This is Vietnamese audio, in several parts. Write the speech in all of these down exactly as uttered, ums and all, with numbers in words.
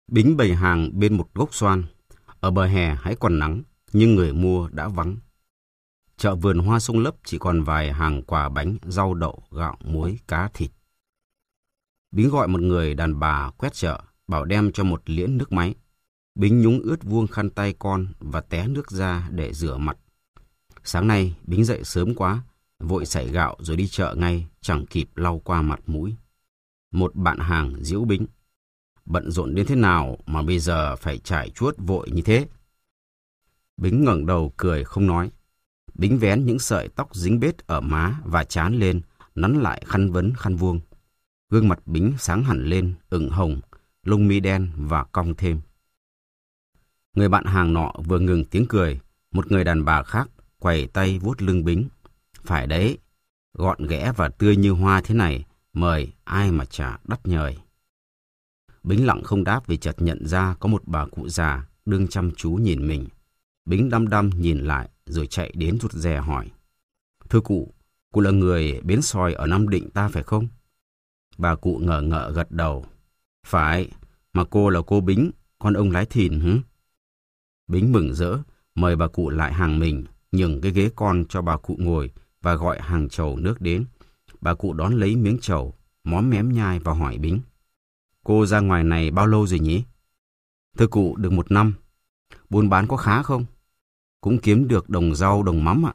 Bính bày hàng bên một gốc xoan. Ở bờ hè hãy còn nắng, nhưng người mua đã vắng. Chợ vườn hoa sông Lấp chỉ còn vài hàng quà bánh, rau đậu, gạo, muối, cá, thịt. Bính gọi một người đàn bà quét chợ, bảo đem cho một liễn nước máy. Bính nhúng ướt vuông khăn tay con và té nước ra để rửa mặt. Sáng nay, Bính dậy sớm quá, vội xay gạo rồi đi chợ ngay, chẳng kịp lau qua mặt mũi. Một bạn hàng giễu Bính: "Bận rộn đến thế nào mà bây giờ phải trải chuốt vội như thế?" Bính ngẩng đầu cười không nói. Bính vén những sợi tóc dính bết ở má và trán lên, nắn lại khăn vấn khăn vuông. Gương mặt Bính sáng hẳn lên, ửng hồng, lông mi đen và cong thêm. Người bạn hàng nọ vừa ngừng tiếng cười, một người đàn bà khác quẩy tay vuốt lưng Bính: "Phải đấy, gọn ghẽ và tươi như hoa thế này, mời ai mà chả đắt nhời." Bính lặng không đáp vì chợt nhận ra có một bà cụ già đương chăm chú nhìn mình. Bính đăm đăm nhìn lại rồi chạy đến rụt rè hỏi: "Thưa cụ, cụ là người bến sòi ở Nam Định ta phải không?" Bà cụ ngờ ngợ gật đầu: "Phải, mà cô là cô Bính, con ông lái thìn hứ?" Bính mừng rỡ, mời bà cụ lại hàng mình, nhường cái ghế con cho bà cụ ngồi và gọi hàng chầu nước đến. Bà cụ đón lấy miếng chầu, móm mém nhai và hỏi Bính: "Cô ra ngoài này bao lâu rồi nhỉ?" "Thưa cụ, được một năm." "Buôn bán có khá không?" "Cũng kiếm được đồng rau đồng mắm ạ."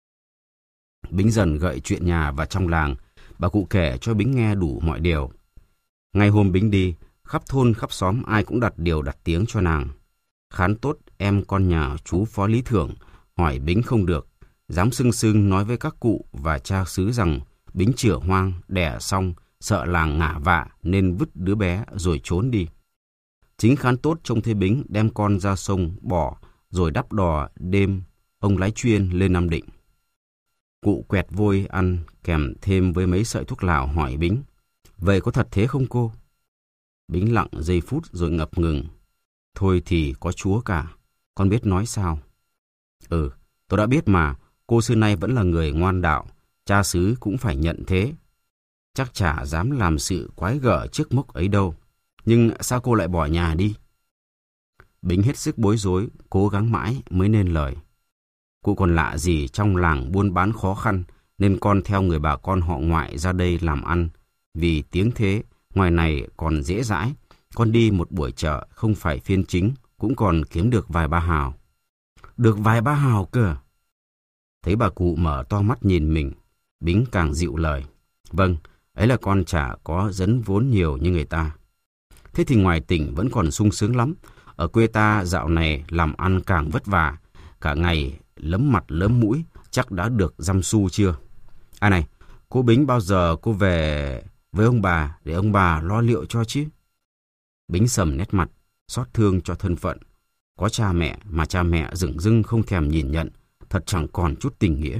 Bính dần gợi chuyện nhà và trong làng. Bà cụ kể cho Bính nghe đủ mọi điều. Ngay hôm Bính đi, khắp thôn khắp xóm ai cũng đặt điều đặt tiếng cho nàng. Khán Tốt, em con nhà chú Phó Lý Thưởng, hỏi Bính không được, dám sưng sưng nói với các cụ và cha xứ rằng Bính chửa hoang, đẻ xong, sợ làng ngả vạ nên vứt đứa bé rồi trốn đi. Chính Khán Tốt trông thấy Bính đem con ra sông bỏ rồi đắp đò đêm ông lái chuyên lên Nam Định. Cụ quẹt vôi ăn kèm thêm với mấy sợi thuốc lào hỏi Bính: "Vậy có thật thế không cô?" Bính lặng giây phút rồi ngập ngừng: "Thôi thì có Chúa cả, con biết nói sao." "Ừ, tôi đã biết mà, cô xưa nay vẫn là người ngoan đạo, cha xứ cũng phải nhận thế. Chắc chả dám làm sự quái gở trước mốc ấy đâu. Nhưng sao cô lại bỏ nhà đi?" Bính hết sức bối rối, cố gắng mãi mới nên lời: "Cụ còn lạ gì, trong làng buôn bán khó khăn nên con theo người bà con họ ngoại ra đây làm ăn. Vì tiếng thế, ngoài này còn dễ dãi, con đi một buổi chợ không phải phiên chính cũng còn kiếm được vài ba hào." "Được vài ba hào cơ?" Thấy bà cụ mở to mắt nhìn mình, Bính càng dịu lời: "Vâng, ấy là con chả có dấn vốn nhiều như người ta." "Thế thì ngoài tỉnh vẫn còn sung sướng lắm. Ở quê ta dạo này làm ăn càng vất vả, cả ngày lấm mặt lấm mũi, chắc đã được dăm xu chưa? À này, cô Bính bao giờ cô về với ông bà để ông bà lo liệu cho chứ?" Bính sầm nét mặt, xót thương cho thân phận. Có cha mẹ mà cha mẹ dửng dưng không thèm nhìn nhận, thật chẳng còn chút tình nghĩa.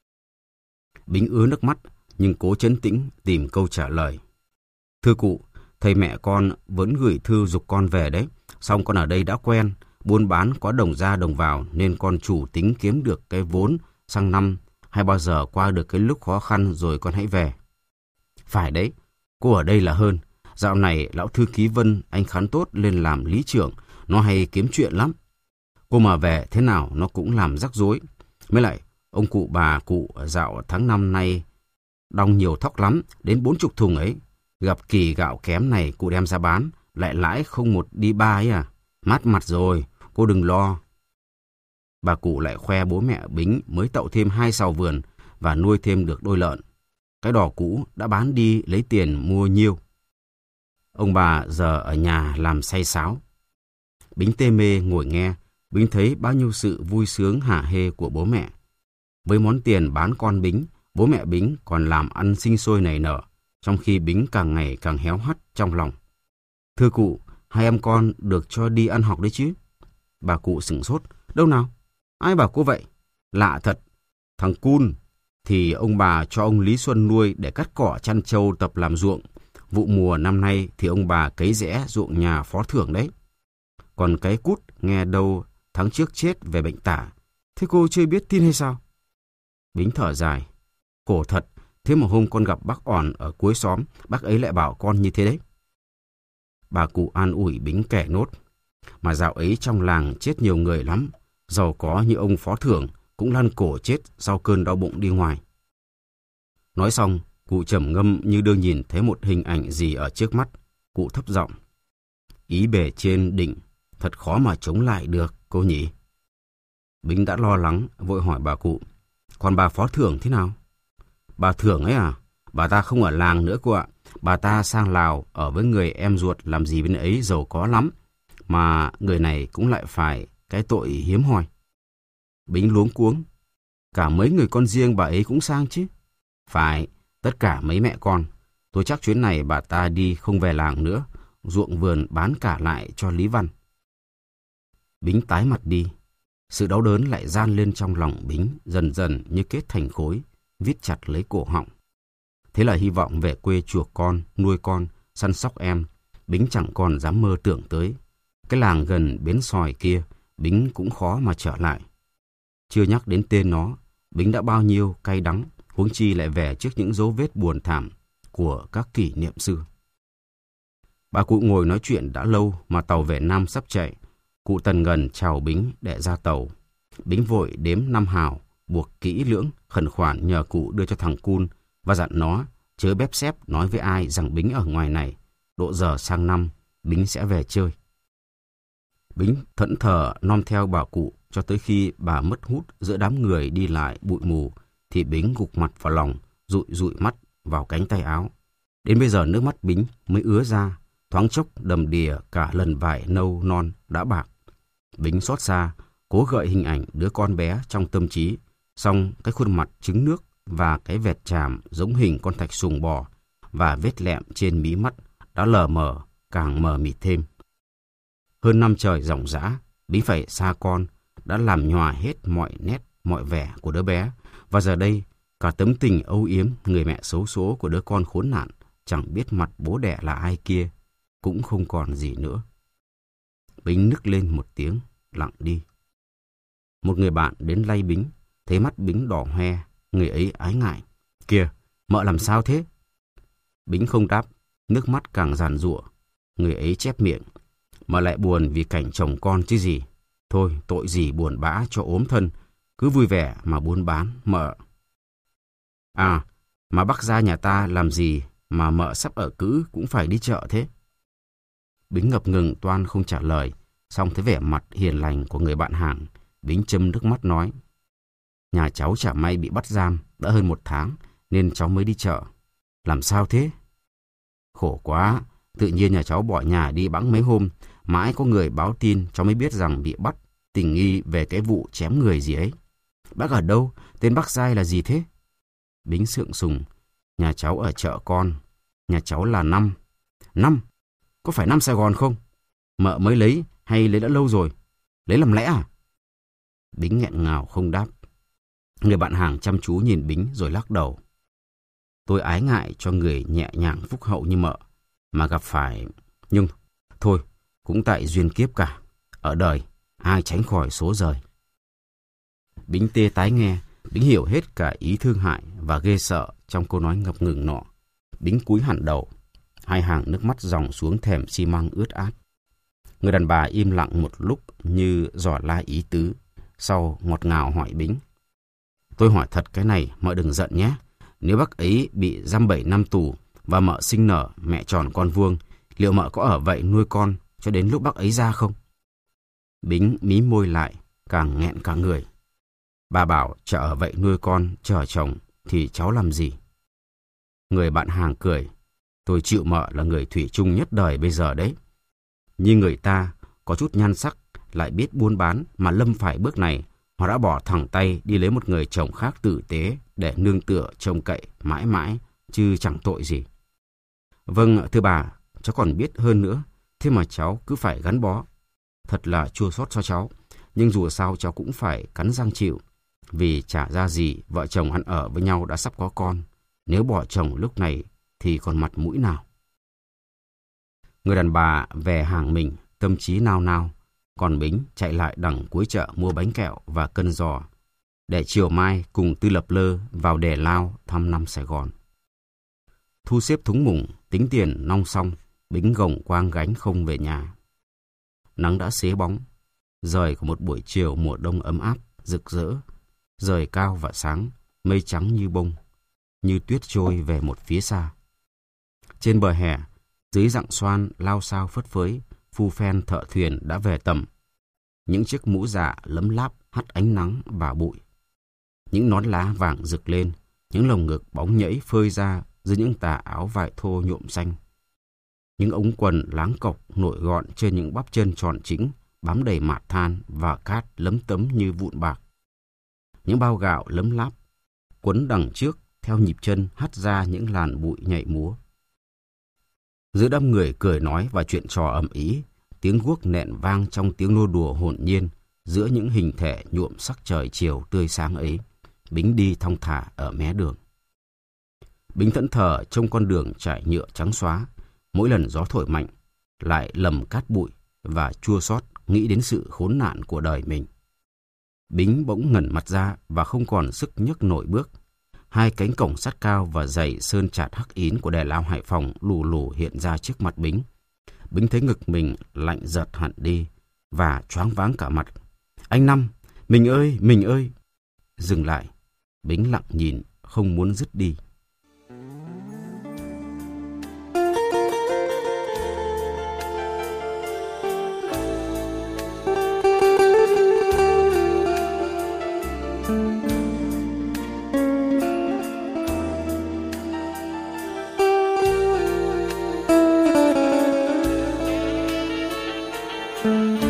Bính ứa nước mắt nhưng cố trấn tĩnh tìm câu trả lời: "Thưa cụ, thầy mẹ con vẫn gửi thư giục con về đấy. Xong con ở đây đã quen, buôn bán có đồng ra đồng vào nên con chủ tính kiếm được cái vốn sang năm, hay bao giờ qua được cái lúc khó khăn rồi con hãy về." "Phải đấy, cô ở đây là hơn. Dạo này lão thư ký Vân, anh Khán Tốt lên làm lý trưởng, nó hay kiếm chuyện lắm. Cô mà về thế nào nó cũng làm rắc rối. Mới lại, ông cụ bà cụ dạo tháng năm nay đong nhiều thóc lắm, đến bốn chục thùng ấy. Gặp kỳ gạo kém này cụ đem ra bán, lại lãi không một đi ba ấy à. Mát mặt rồi, cô đừng lo." Bà cụ lại khoe bố mẹ Bính mới tậu thêm hai sào vườn và nuôi thêm được đôi lợn. Cái đò cũ đã bán đi lấy tiền mua nhiêu. Ông bà giờ ở nhà làm say sáo. Bính tê mê ngồi nghe, Bính thấy bao nhiêu sự vui sướng hả hê của bố mẹ. Với món tiền bán con Bính, bố mẹ Bính còn làm ăn sinh sôi nảy nở, trong khi Bính càng ngày càng héo hắt trong lòng. "Thưa cụ, hai em con được cho đi ăn học đấy chứ?" Bà cụ sửng sốt: "Đâu nào? Ai bảo cô vậy? Lạ thật. Thằng Cun thì ông bà cho ông Lý Xuân nuôi để cắt cỏ chăn trâu tập làm ruộng. Vụ mùa năm nay thì ông bà cấy rẽ ruộng nhà phó thưởng đấy. Còn cái Cút nghe đâu tháng trước chết về bệnh tả. Thế cô chưa biết tin hay sao?" Bính thở dài: "Khổ thật, thế mà hôm con gặp bác Òn ở cuối xóm, bác ấy lại bảo con như thế đấy." Bà cụ an ủi Bính kể nốt. Mà dạo ấy trong làng chết nhiều người lắm. Giàu có như ông phó thưởng cũng lăn cổ chết sau cơn đau bụng đi ngoài. Nói xong, cụ trầm ngâm như đưa nhìn thấy một hình ảnh gì ở trước mắt. Cụ thấp giọng. Ý bề trên đỉnh, thật khó mà chống lại được, cô nhỉ? Bính đã lo lắng, vội hỏi bà cụ. Còn bà phó thưởng thế nào? Bà thưởng ấy à? Bà ta không ở làng nữa cô ạ. Bà ta sang Lào ở với người em ruột làm gì bên ấy giàu có lắm. Mà người này cũng lại phải cái tội hiếm hoi. Bính luống cuống. Cả mấy người con riêng bà ấy cũng sang chứ? Phải, tất cả mấy mẹ con. Tôi chắc chuyến này bà ta đi không về làng nữa. Ruộng vườn bán cả lại cho Lý Văn. Bính tái mặt đi. Sự đau đớn lại gian lên trong lòng Bính, dần dần như kết thành khối, vít chặt lấy cổ họng. Thế là hy vọng về quê chuộc con, nuôi con, săn sóc em, Bính chẳng còn dám mơ tưởng tới. Cái làng gần bến sòi kia, Bính cũng khó mà trở lại. Chưa nhắc đến tên nó, Bính đã bao nhiêu cay đắng, huống chi lại về trước những dấu vết buồn thảm của các kỷ niệm xưa. Bà cụ ngồi nói chuyện đã lâu mà tàu về Nam sắp chạy. Cụ Tần Ngần chào Bính để ra tàu. Bính vội đếm năm hào, buộc kỹ lưỡng, khẩn khoản nhờ cụ đưa cho thằng Cun và dặn nó chớ bép xép nói với ai rằng Bính ở ngoài này. Độ giờ sang năm, Bính sẽ về chơi. Bính thẫn thờ nom theo bà cụ cho tới khi bà mất hút giữa đám người đi lại bụi mù, thì Bính gục mặt vào lòng, dụi dụi mắt vào cánh tay áo. Đến bây giờ nước mắt Bính mới ứa ra, thoáng chốc đầm đìa cả lần vải nâu non đã bạc. Bính xót xa, cố gợi hình ảnh đứa con bé trong tâm trí, song cái khuôn mặt trứng nước và cái vẹt tràm giống hình con thạch sùng bò và vết lẹm trên mí mắt đã lờ mờ, càng mờ mịt thêm. Hơn năm trời ròng rã, Bính phải xa con, đã làm nhòa hết mọi nét, mọi vẻ của đứa bé, và giờ đây cả tấm tình âu yếm người mẹ xấu số của đứa con khốn nạn chẳng biết mặt bố đẻ là ai kia cũng không còn gì nữa. Bính nức lên một tiếng, lặng đi. Một người bạn đến lay Bính, thấy mắt Bính đỏ hoe, người ấy ái ngại. Kìa, mợ làm sao thế? Bính không đáp, nước mắt càng giàn giụa. Người ấy chép miệng. Mà lại buồn vì cảnh chồng con chứ gì. Thôi, tội gì buồn bã cho ốm thân, cứ vui vẻ mà buôn bán, mợ. À, mà bác gia nhà ta làm gì mà mợ sắp ở cữ cũng phải đi chợ thế? Bính ngập ngừng toan không trả lời, xong thấy vẻ mặt hiền lành của người bạn hàng, Bính châm nước mắt nói. Nhà cháu chả may bị bắt giam đã hơn một tháng nên cháu mới đi chợ. Làm sao thế? Khổ quá, tự nhiên nhà cháu bỏ nhà đi bẵng mấy hôm, mãi có người báo tin cháu mới biết rằng bị bắt, tình nghi về cái vụ chém người gì ấy. Bác ở đâu? Tên bác giai là gì thế? Bính sượng sùng. Nhà cháu ở chợ con. Nhà cháu là Năm. Năm? Có phải Năm Sài Gòn không? Mợ mới lấy hay lấy đã lâu rồi? Lấy làm lẽ à? Bính nghẹn ngào không đáp. Người bạn hàng chăm chú nhìn Bính rồi lắc đầu. Tôi ái ngại cho người nhẹ nhàng phúc hậu như mợ mà gặp phải. Nhưng thôi, cũng tại duyên kiếp cả. Ở đời ai tránh khỏi số rời. Bính tê tái nghe. Bính hiểu hết cả ý thương hại và ghê sợ trong câu nói ngập ngừng nọ. Bính cúi hẳn đầu. Hai hàng nước mắt dòng xuống thềm xi măng ướt át. Người đàn bà im lặng một lúc như dò la ý tứ. Sau ngọt ngào hỏi Bính. Tôi hỏi thật cái này, mợ đừng giận nhé. Nếu bác ấy bị giam bảy năm tù và mợ sinh nở mẹ tròn con vuông, liệu mợ có ở vậy nuôi con cho đến lúc bác ấy ra không? Bính mí môi lại, càng nghẹn cả người. Bà bảo chờ ở vậy nuôi con, chờ chồng, thì cháu làm gì? Người bạn hàng cười. Tôi chịu mợ là người thủy chung nhất đời bây giờ đấy. Như người ta có chút nhan sắc, lại biết buôn bán mà lâm phải bước này, họ đã bỏ thẳng tay đi lấy một người chồng khác tử tế để nương tựa trông cậy mãi mãi, chứ chẳng tội gì. Vâng, thưa bà, cháu còn biết hơn nữa, thế mà cháu cứ phải gắn bó. Thật là chua xót cho cháu, nhưng dù sao cháu cũng phải cắn răng chịu. Vì chả ra gì, vợ chồng ăn ở với nhau đã sắp có con. Nếu bỏ chồng lúc này thì còn mặt mũi nào? Người đàn bà về hàng mình, tâm trí nao nao. Còn Bính chạy lại đằng cuối chợ mua bánh kẹo và cân giò, để chiều mai cùng Tư Lập Lơ vào Đè Lao thăm Năm Sài Gòn. Thu xếp thúng mùng, tính tiền nong xong, Bính gồng quang gánh không về nhà. Nắng đã xế bóng, rời của một buổi chiều mùa đông ấm áp, rực rỡ, rời cao và sáng, mây trắng như bông, như tuyết trôi về một phía xa. Trên bờ hè, dưới rặng xoan lao sao phất phới, phu phen thợ thuyền đã về tầm. Những chiếc mũ dạ lấm láp hắt ánh nắng và bụi. Những nón lá vàng rực lên, những lồng ngực bóng nhẫy phơi ra dưới những tà áo vải thô nhuộm xanh. Những ống quần láng cộc nổi gọn trên những bắp chân tròn chỉnh, bám đầy mạt than và cát lấm tấm như vụn bạc. Những bao gạo lấm láp, quấn đằng trước theo nhịp chân hắt ra những làn bụi nhảy múa. Giữa đám người cười nói và chuyện trò ầm ĩ, tiếng guốc nện vang trong tiếng nô đùa hồn nhiên giữa những hình thể nhuộm sắc trời chiều tươi sáng ấy. Bính đi thong thả ở mé đường. Bính thẫn thờ trong con đường trải nhựa trắng xóa, mỗi lần gió thổi mạnh lại lầm cát bụi và chua xót nghĩ đến sự khốn nạn của đời mình. Bính bỗng ngẩng mặt ra và không còn sức nhấc nổi bước. Hai cánh cổng sắt cao và dày sơn chạt hắc ín của đè lao Hải Phòng lù lù hiện ra trước mặt Bính. Bính thấy ngực mình lạnh giật hẳn đi và choáng váng cả mặt. Anh Năm, mình ơi, mình ơi! Dừng lại, Bính lặng nhìn, không muốn dứt đi. Thank you.